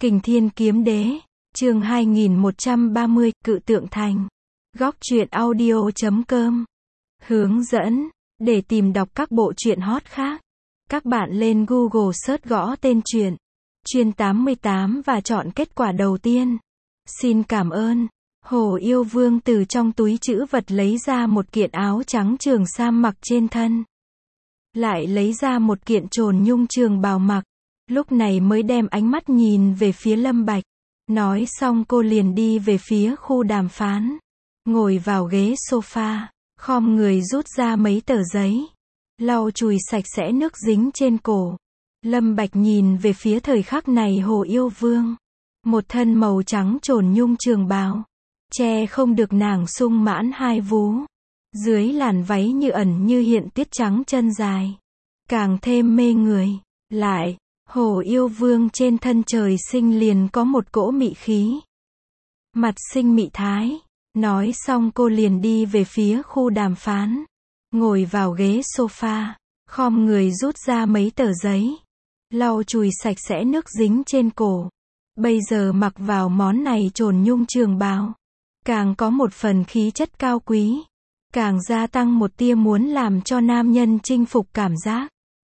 Kình Thiên Kiếm Đế, chương 2130, Cự Tượng Thành. Góc truyện audio.com. Hướng dẫn, để tìm đọc các bộ truyện hot khác, các bạn lên Google search gõ tên truyện Chuyên 88 và chọn kết quả đầu tiên. Xin cảm ơn. Hổ Yêu Vương từ trong túi trữ vật lấy ra một kiện áo trắng trường sam mặc trên thân. Lại lấy ra một kiện trồn nhung trường bào mặc. Lúc này mới đem ánh mắt nhìn về phía Lâm Bạch. Nói xong cô liền đi về phía khu đàm phán. Ngồi vào ghế sofa, khom người rút ra mấy tờ giấy. Lau chùi sạch sẽ nước dính trên cổ. Lâm Bạch nhìn về phía thời khắc này Hổ Yêu Vương. Một thân màu trắng trồn nhung trường bào. Che không được nàng sung mãn hai vú. Dưới làn váy như ẩn như hiện tiết trắng chân dài. Càng thêm mê người. Lại, Hổ Yêu Vương trên thân trời sinh liền có một cỗ mị khí. Mặt sinh mị thái. Nói xong cô liền đi về phía khu đàm phán. Ngồi vào ghế sofa, khom người rút ra mấy tờ giấy. Lau chùi sạch sẽ nước dính trên cổ. Bây giờ mặc vào món này trồn nhung trường bào. Càng có một phần khí chất cao quý. Càng gia tăng một tia muốn làm cho nam nhân chinh phục cảm giác.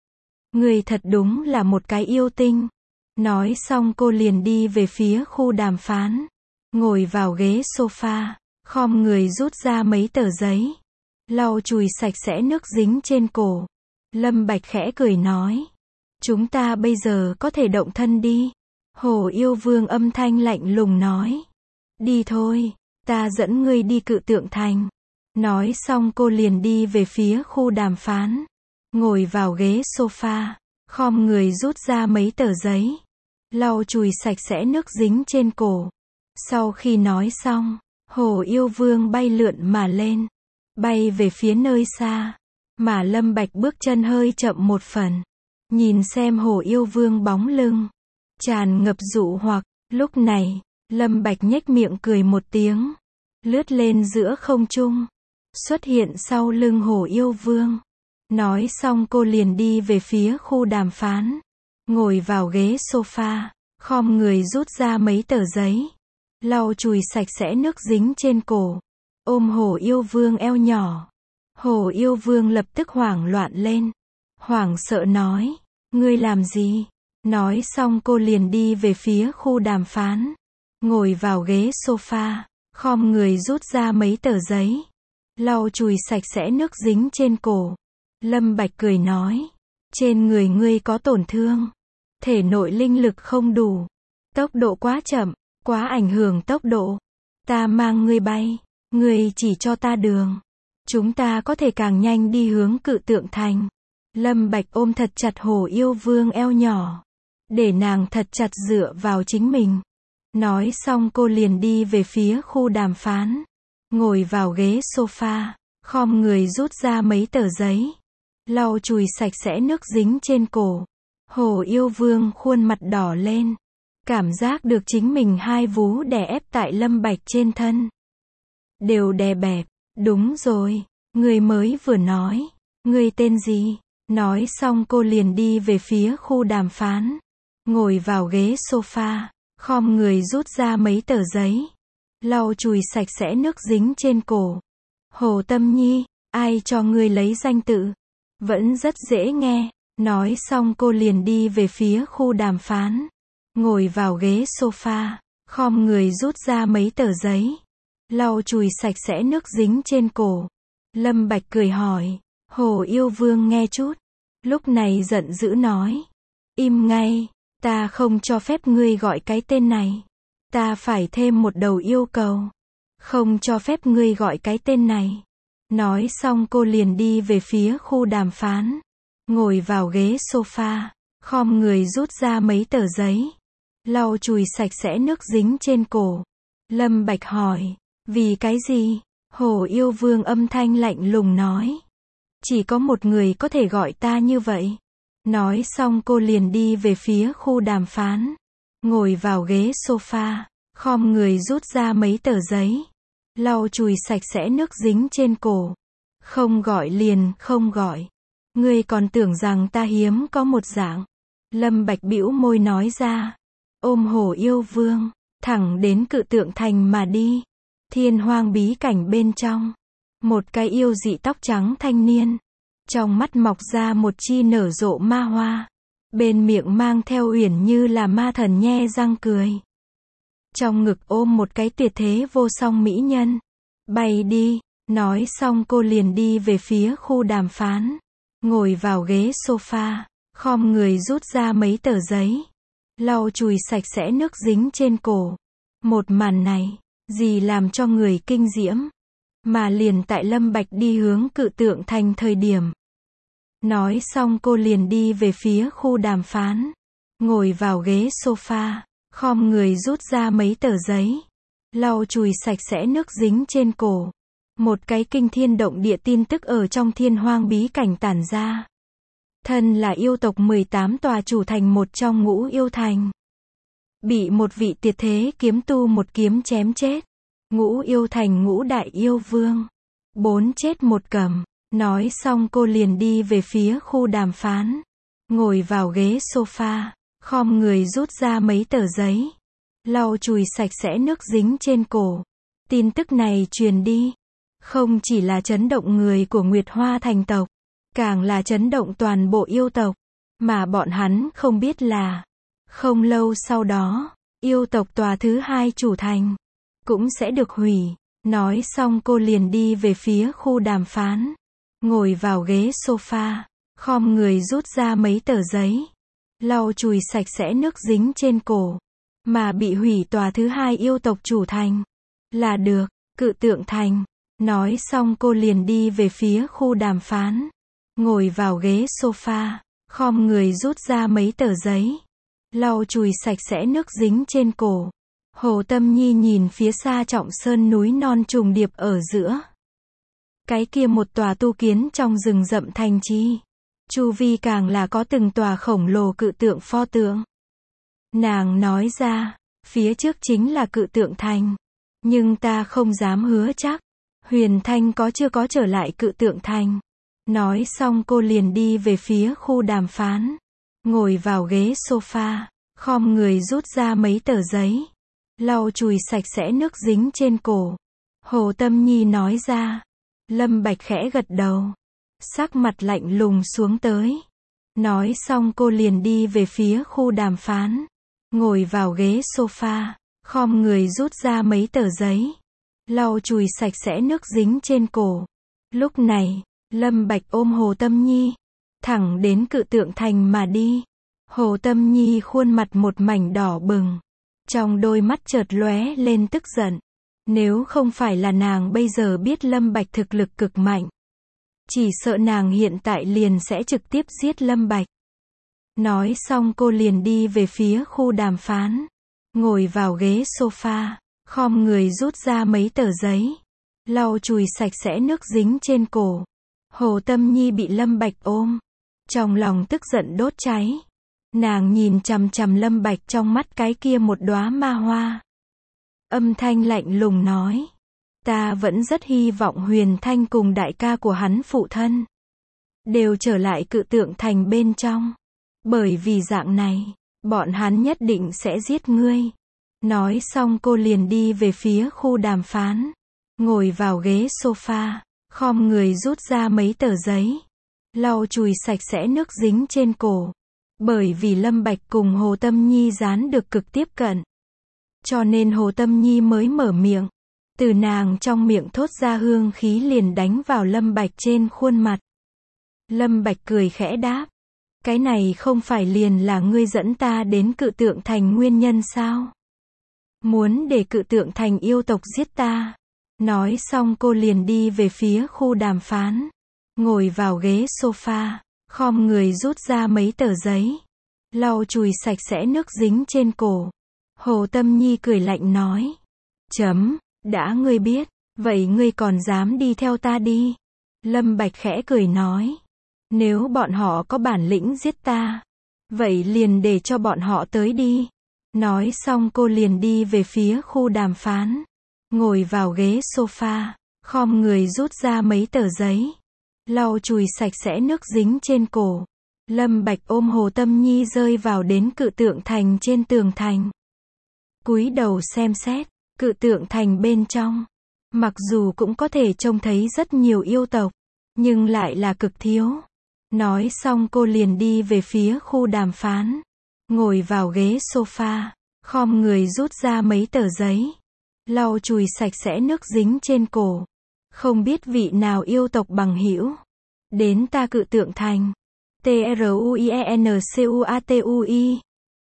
Người thật đúng là một cái yêu tinh. Nói xong cô liền đi về phía khu đàm phán. Ngồi vào ghế sofa, khom người rút ra mấy tờ giấy. Lau chùi sạch sẽ nước dính trên cổ. Lâm Bạch khẽ cười nói. Chúng ta bây giờ có thể động thân đi. Hổ Yêu Vương âm thanh lạnh lùng nói. Đi thôi, ta dẫn ngươi đi Cự Tượng Thành. Nói xong cô liền đi về phía khu đàm phán. Ngồi vào ghế sofa, khom người rút ra mấy tờ giấy. Lau chùi sạch sẽ nước dính trên cổ. Sau khi nói xong, Hổ Yêu Vương bay lượn mà lên. Bay về phía nơi xa. Mà Lâm Bạch bước chân hơi chậm một phần. Nhìn xem Hổ Yêu Vương bóng lưng. Tràn ngập dụ hoặc. Lúc này, Lâm Bạch nhếch miệng cười một tiếng. Lướt lên giữa không trung. Xuất hiện sau lưng Hổ Yêu Vương. Nói xong cô liền đi về phía khu đàm phán. Ngồi vào ghế sofa, khom người rút ra mấy tờ giấy. Lau chùi sạch sẽ nước dính trên cổ. Ôm Hổ Yêu Vương eo nhỏ. Hổ Yêu Vương lập tức hoảng loạn lên. Hoảng sợ nói. Ngươi làm gì? Nói xong cô liền đi về phía khu đàm phán. Ngồi vào ghế sofa, khom người rút ra mấy tờ giấy. Lau chùi sạch sẽ nước dính trên cổ. Lâm Bạch cười nói. Trên người ngươi có tổn thương. Thể nội linh lực không đủ. Tốc độ quá chậm, quá ảnh hưởng tốc độ. Ta mang ngươi bay. Ngươi chỉ cho ta đường. Chúng ta có thể càng nhanh đi hướng Cự Tượng Thành. Lâm Bạch ôm thật chặt Hổ Yêu Vương eo nhỏ. Để nàng thật chặt dựa vào chính mình. Nói xong cô liền đi về phía khu đàm phán. Ngồi vào ghế sofa, khom người rút ra mấy tờ giấy. Lau chùi sạch sẽ nước dính trên cổ. Hổ Yêu Vương khuôn mặt đỏ lên. Cảm giác được chính mình hai vú đè ép tại Lâm Bạch trên thân. Đều đè bẹp. Đúng rồi, người mới vừa nói. Người tên gì? Nói xong cô liền đi về phía khu đàm phán. Ngồi vào ghế sofa, khom người rút ra mấy tờ giấy. Lau chùi sạch sẽ nước dính trên cổ. Hồ Tâm Nhi, ai cho ngươi lấy danh tự? Vẫn rất dễ nghe. Nói xong cô liền đi về phía khu đàm phán. Ngồi vào ghế sofa, khom người rút ra mấy tờ giấy. Lau chùi sạch sẽ nước dính trên cổ. Lâm Bạch cười hỏi. Hổ Yêu Vương nghe chút. Lúc này giận dữ nói. Im ngay, ta không cho phép ngươi gọi cái tên này. Ta phải thêm một đầu yêu cầu. Không cho phép ngươi gọi cái tên này. Nói xong cô liền đi về phía khu đàm phán. Ngồi vào ghế sofa, khom người rút ra mấy tờ giấy. Lau chùi sạch sẽ nước dính trên cổ. Lâm Bạch hỏi. Vì cái gì? Hổ Yêu Vương âm thanh lạnh lùng nói. Chỉ có một người có thể gọi ta như vậy. Nói xong cô liền đi về phía khu đàm phán. Ngồi vào ghế sofa, khom người rút ra mấy tờ giấy. Lau chùi sạch sẽ nước dính trên cổ. Không gọi liền không gọi. Ngươi còn tưởng rằng ta hiếm có một dạng. Lâm Bạch bĩu môi nói ra. ôm Hồ Yêu Vương, thẳng đến Cự Tượng Thành mà đi. Thiên hoang bí cảnh bên trong, một cái yêu dị tóc trắng thanh niên, trong mắt mọc ra một chi nở rộ ma hoa, bên miệng mang theo uyển như là ma thần nhe răng cười. Trong ngực ôm một cái tuyệt thế vô song mỹ nhân. Bay đi, nói xong cô liền đi về phía khu đàm phán, ngồi vào ghế sofa, khom người rút ra mấy tờ giấy, lau chùi sạch sẽ nước dính trên cổ. Một màn này, gì làm cho người kinh diễm, mà liền tại Lâm Bạch đi hướng Cự Tượng Thành thời điểm. Nói xong cô liền đi về phía khu đàm phán, ngồi vào ghế sofa, khom người rút ra mấy tờ giấy, lau chùi sạch sẽ nước dính trên cổ. Một cái kinh thiên động địa tin tức ở trong thiên hoang bí cảnh tản ra. Thân là yêu tộc 18 tòa chủ thành một trong Ngũ Yêu Thành, bị một vị tuyệt thế kiếm tu một kiếm chém chết. Ngũ Yêu Thành Ngũ Đại Yêu Vương, 4 chết 1 cầm. Nói xong cô liền đi về phía khu đàm phán, ngồi vào ghế sofa, khom người rút ra mấy tờ giấy, lau chùi sạch sẽ nước dính trên cổ. Tin tức này truyền đi, không chỉ là chấn động người của Nguyệt Hoa Thành tộc, càng là chấn động toàn bộ yêu tộc, mà bọn hắn không biết là, không lâu sau đó, yêu tộc tòa thứ 2 chủ thành, cũng sẽ được hủy. Nói xong cô liền đi về phía khu đàm phán, ngồi vào ghế sofa, khom người rút ra mấy tờ giấy, lau chùi sạch sẽ nước dính trên cổ, mà bị hủy tòa thứ 2 yêu tộc chủ thành, là được, Cự Tượng Thành. Nói xong cô liền đi về phía khu đàm phán, ngồi vào ghế sofa, khom người rút ra mấy tờ giấy, lau chùi sạch sẽ nước dính trên cổ. Hồ Tâm Nhi nhìn phía xa Trọng Sơn núi non trùng điệp ở giữa. Cái kia một tòa tu kiến trong rừng rậm thành trì. Chu vi càng là có từng tòa khổng lồ cự tượng pho tượng. Nàng nói ra, phía trước chính là Cự Tượng Thành. Nhưng ta không dám hứa chắc, Huyền Thanh chưa có trở lại Cự Tượng Thành. Nói xong cô liền đi về phía khu đàm phán, ngồi vào ghế sofa, khom người rút ra mấy tờ giấy, lau chùi sạch sẽ nước dính trên cổ. Hồ Tâm Nhi nói ra. Lâm Bạch khẽ gật đầu, sắc mặt lạnh lùng xuống tới. Nói xong cô liền đi về phía khu đàm phán, ngồi vào ghế sofa, khom người rút ra mấy tờ giấy, lau chùi sạch sẽ nước dính trên cổ. Lúc này, Lâm Bạch ôm Hồ Tâm Nhi, thẳng đến Cự Tượng Thành mà đi. Hồ Tâm Nhi khuôn mặt một mảnh đỏ bừng, trong đôi mắt chợt lóe lên tức giận. Nếu không phải là nàng bây giờ biết Lâm Bạch thực lực cực mạnh, chỉ sợ nàng hiện tại liền sẽ trực tiếp giết Lâm Bạch. Nói xong cô liền đi về phía khu đàm phán, ngồi vào ghế sofa, khom người rút ra mấy tờ giấy, lau chùi sạch sẽ nước dính trên cổ. Hồ Tâm Nhi bị Lâm Bạch ôm, trong lòng tức giận đốt cháy. Nàng nhìn chằm chằm Lâm Bạch trong mắt cái kia một đóa ma hoa. Âm thanh lạnh lùng nói, ta vẫn rất hy vọng Huyền Thanh cùng đại ca của hắn phụ thân đều trở lại Cự Tượng Thành bên trong, bởi vì dạng này, bọn hắn nhất định sẽ giết ngươi. Nói xong cô liền đi về phía khu đàm phán, ngồi vào ghế sofa, khom người rút ra mấy tờ giấy, lau chùi sạch sẽ nước dính trên cổ. Bởi vì Lâm Bạch cùng Hồ Tâm Nhi dán được cực tiếp cận, cho nên Hồ Tâm Nhi mới mở miệng. Từ nàng trong miệng thốt ra hương khí liền đánh vào Lâm Bạch trên khuôn mặt. Lâm Bạch cười khẽ đáp, cái này không phải liền là ngươi dẫn ta đến Cự Tượng Thành nguyên nhân sao? Muốn để Cự Tượng Thành yêu tộc giết ta. Nói xong cô liền đi về phía khu đàm phán, ngồi vào ghế sofa, khom người rút ra mấy tờ giấy, lau chùi sạch sẽ nước dính trên cổ. Hồ Tâm Nhi cười lạnh nói, đã ngươi biết, vậy ngươi còn dám đi theo ta đi. Lâm Bạch khẽ cười nói, nếu bọn họ có bản lĩnh giết ta, vậy liền để cho bọn họ tới đi. Nói xong cô liền đi về phía khu đàm phán, ngồi vào ghế sofa, khom người rút ra mấy tờ giấy, lau chùi sạch sẽ nước dính trên cổ. Lâm Bạch ôm Hồ Tâm Nhi rơi vào đến cự tượng thành trên tường thành. Cúi đầu xem xét, cự tượng thành bên trong. Mặc dù cũng có thể trông thấy rất nhiều yêu tộc, nhưng lại là cực thiếu. Nói xong cô liền đi về phía khu đàm phán. Ngồi vào ghế sofa, khom người rút ra mấy tờ giấy. Lau chùi sạch sẽ nước dính trên cổ. Không biết vị nào yêu tộc bằng hữu đến ta cự tượng thành. TRUIENCUATUI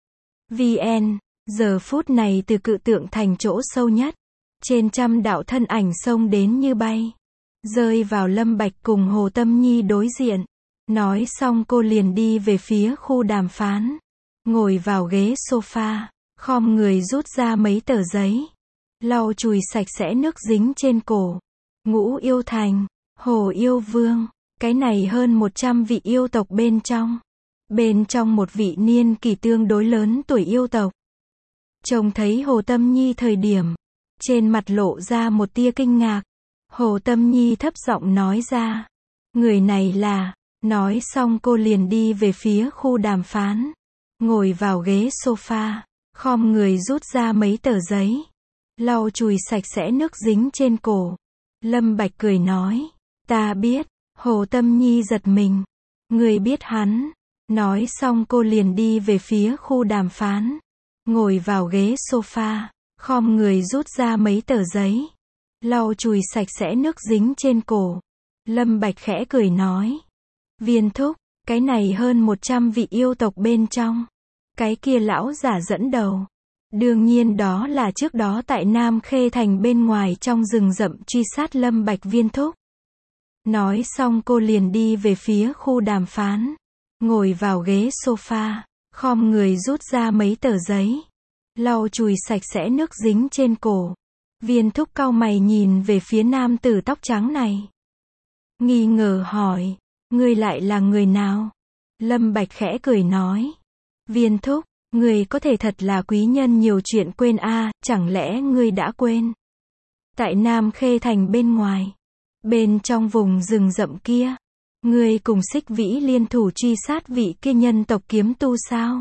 VN. Giờ phút này từ cự tượng thành chỗ sâu nhất, trên trăm đạo thân ảnh xông đến như bay, rơi vào Lâm Bạch cùng Hồ Tâm Nhi đối diện. Nói xong cô liền đi về phía khu đàm phán. Ngồi vào ghế sofa, khom người rút ra mấy tờ giấy. Lau chùi sạch sẽ nước dính trên cổ. Ngũ yêu thành, Hồ yêu vương. Cái này hơn 100 vị yêu tộc bên trong. Bên trong một vị niên kỷ tương đối lớn tuổi yêu tộc. Trông thấy Hồ Tâm Nhi thời điểm, trên mặt lộ ra một tia kinh ngạc. Hồ Tâm Nhi thấp giọng nói ra. Người này là. Nói xong cô liền đi về phía khu đàm phán. Ngồi vào ghế sofa, khom người rút ra mấy tờ giấy. Lau chùi sạch sẽ nước dính trên cổ. Lâm Bạch cười nói. Ta biết. Hồ Tâm Nhi giật mình. Người biết hắn. Nói xong cô liền đi về phía khu đàm phán. Ngồi vào ghế sofa, khom người rút ra mấy tờ giấy. Lau chùi sạch sẽ nước dính trên cổ. Lâm Bạch khẽ cười nói. Viên thúc, cái này hơn 100 vị yêu tộc bên trong. Cái kia lão giả dẫn đầu. Đương nhiên đó là trước đó tại Nam Khê Thành bên ngoài trong rừng rậm truy sát Lâm Bạch viên thúc. Nói xong cô liền đi về phía khu đàm phán. Ngồi vào ghế sofa, khom người rút ra mấy tờ giấy. Lau chùi sạch sẽ nước dính trên cổ. Viên thúc cau mày nhìn về phía nam tử tóc trắng này. Nghi ngờ hỏi. Ngươi lại là người nào? Lâm Bạch khẽ cười nói. Viên thúc, ngươi có thể thật là quý nhân nhiều chuyện quên a, chẳng lẽ ngươi đã quên? Tại Nam Khê Thành bên ngoài, bên trong vùng rừng rậm kia, ngươi cùng Xích Vĩ liên thủ truy sát vị kia nhân tộc kiếm tu sao?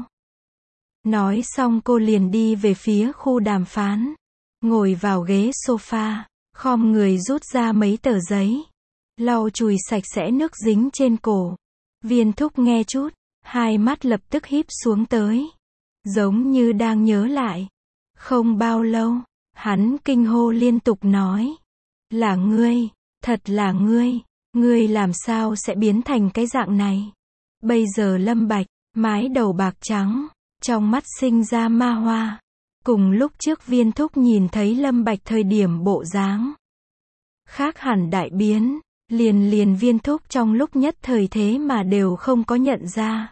Nói xong cô liền đi về phía khu đàm phán. Ngồi vào ghế sofa, khom người rút ra mấy tờ giấy. Lau chùi sạch sẽ nước dính trên cổ. Viên thúc nghe chút, hai mắt lập tức híp xuống tới. Giống như đang nhớ lại. Không bao lâu, hắn kinh hô liên tục nói. Là ngươi, thật là ngươi làm sao sẽ biến thành cái dạng này? Bây giờ Lâm Bạch, mái đầu bạc trắng, trong mắt sinh ra ma hoa. Cùng lúc trước viên thúc nhìn thấy Lâm Bạch thời điểm bộ dáng khác hẳn đại biến. Liền viên thúc trong lúc nhất thời thế mà đều không có nhận ra.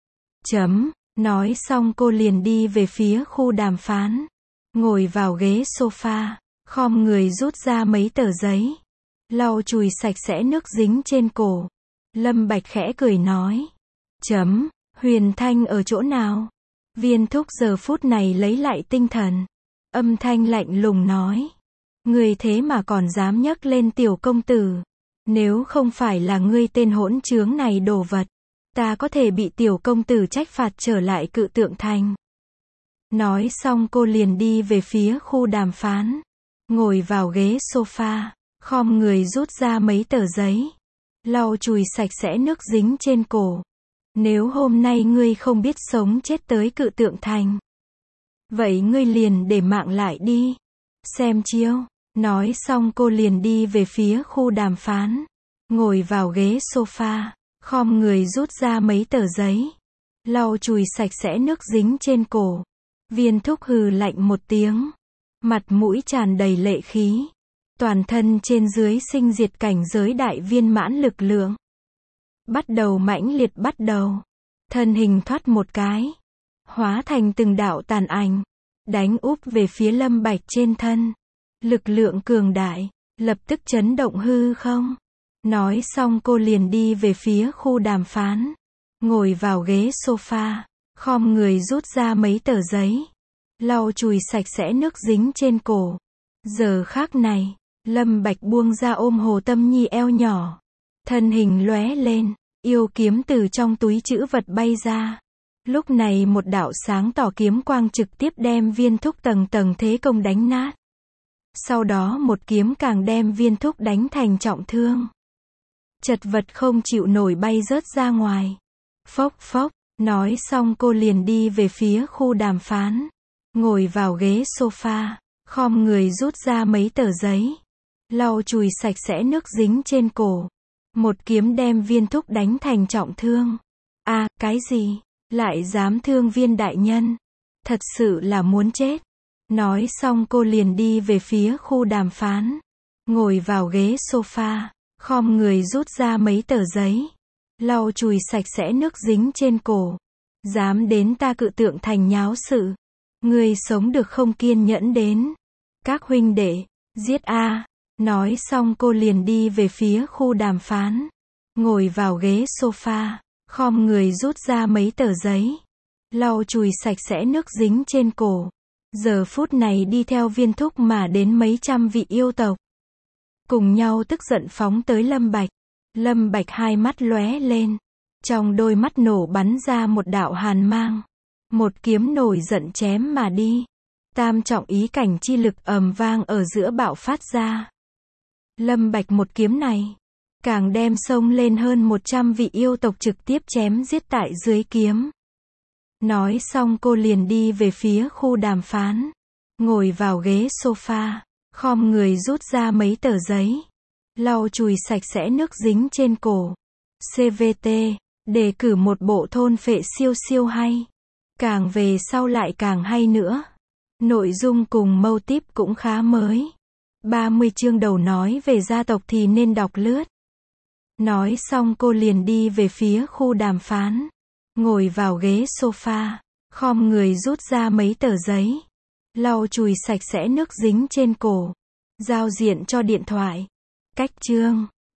Nói xong cô liền đi về phía khu đàm phán. Ngồi vào ghế sofa, khom người rút ra mấy tờ giấy. Lau chùi sạch sẽ nước dính trên cổ. Lâm Bạch khẽ cười nói. Huyền Thanh ở chỗ nào? Viên thúc giờ phút này lấy lại tinh thần. Âm thanh lạnh lùng nói. Người thế mà còn dám nhấc lên tiểu công tử. Nếu không phải là ngươi tên hỗn trướng này đồ vật, ta có thể bị tiểu công tử trách phạt trở lại cự tượng thành. Nói xong cô liền đi về phía khu đàm phán. Ngồi vào ghế sofa, khom người rút ra mấy tờ giấy. Lau chùi sạch sẽ nước dính trên cổ. Nếu hôm nay ngươi không biết sống chết tới cự tượng thành, vậy ngươi liền để mạng lại đi. Xem chiêu. Nói xong cô liền đi về phía khu đàm phán. Ngồi vào ghế sofa, khom người rút ra mấy tờ giấy. Lau chùi sạch sẽ nước dính trên cổ. Viên thúc hừ lạnh một tiếng. Mặt mũi tràn đầy lệ khí. Toàn thân trên dưới sinh diệt cảnh giới đại viên mãn lực lượng. Bắt đầu mãnh liệt bắt đầu. Thân hình thoát một cái. Hóa thành từng đạo tàn ảnh. Đánh úp về phía Lâm Bạch trên thân. Lực lượng cường đại, lập tức chấn động hư không. Nói xong cô liền đi về phía khu đàm phán. Ngồi vào ghế sofa, khom người rút ra mấy tờ giấy. Lau chùi sạch sẽ nước dính trên cổ. Giờ khắc này, Lâm Bạch buông ra ôm Hồ Tâm Nhi eo nhỏ. Thân hình lóe lên, Yêu kiếm từ trong túi trữ vật bay ra. Lúc này một đạo sáng tỏ kiếm quang trực tiếp đem Viên Thúc tầng tầng thế công đánh nát. Sau đó một kiếm càng đem Viên Thúc đánh thành trọng thương. Chật vật không chịu nổi bay rớt ra ngoài. Phốc phốc, nói xong cô liền đi về phía khu đàm phán. Ngồi vào ghế sofa, khom người rút ra mấy tờ giấy. Lau chùi sạch sẽ nước dính trên cổ. Một kiếm đem Viên Thúc đánh thành trọng thương. À, cái gì? Lại dám thương Viên đại nhân? Thật sự là muốn chết. Nói xong cô liền đi về phía khu đàm phán. Ngồi vào ghế sofa, khom người rút ra mấy tờ giấy. Lau chùi sạch sẽ nước dính trên cổ. Dám đến ta Cự Tượng Thành nháo sự. Ngươi sống được không kiên nhẫn đến. Các huynh đệ, giết a. Nói xong cô liền đi về phía khu đàm phán. Ngồi vào ghế sofa, khom người rút ra mấy tờ giấy. Lau chùi sạch sẽ nước dính trên cổ. Giờ phút này đi theo Viên Thúc mà đến mấy trăm vị yêu tộc. Cùng nhau tức giận phóng tới Lâm Bạch. Lâm Bạch hai mắt lóe lên. Trong đôi mắt nổ bắn ra một đạo hàn mang. Một kiếm nổi giận chém mà đi. Tam trọng ý cảnh chi lực ầm vang ở giữa bạo phát ra. Lâm Bạch một kiếm này, càng đem xông lên hơn 100 vị yêu tộc trực tiếp chém giết tại dưới kiếm. Nói xong cô liền đi về phía khu đàm phán. Ngồi vào ghế sofa, khom người rút ra mấy tờ giấy. Lau chùi sạch sẽ nước dính trên cổ. CVT, đề cử một bộ thôn phệ siêu siêu hay. Càng về sau lại càng hay nữa. Nội dung cùng mâu típ cũng khá mới. 30 chương đầu nói về gia tộc thì nên đọc lướt. Nói xong cô liền đi về phía khu đàm phán. Ngồi vào ghế sofa, khom người rút ra mấy tờ giấy. Lau chùi sạch sẽ nước dính trên cổ. Giao diện cho điện thoại. Cách chương.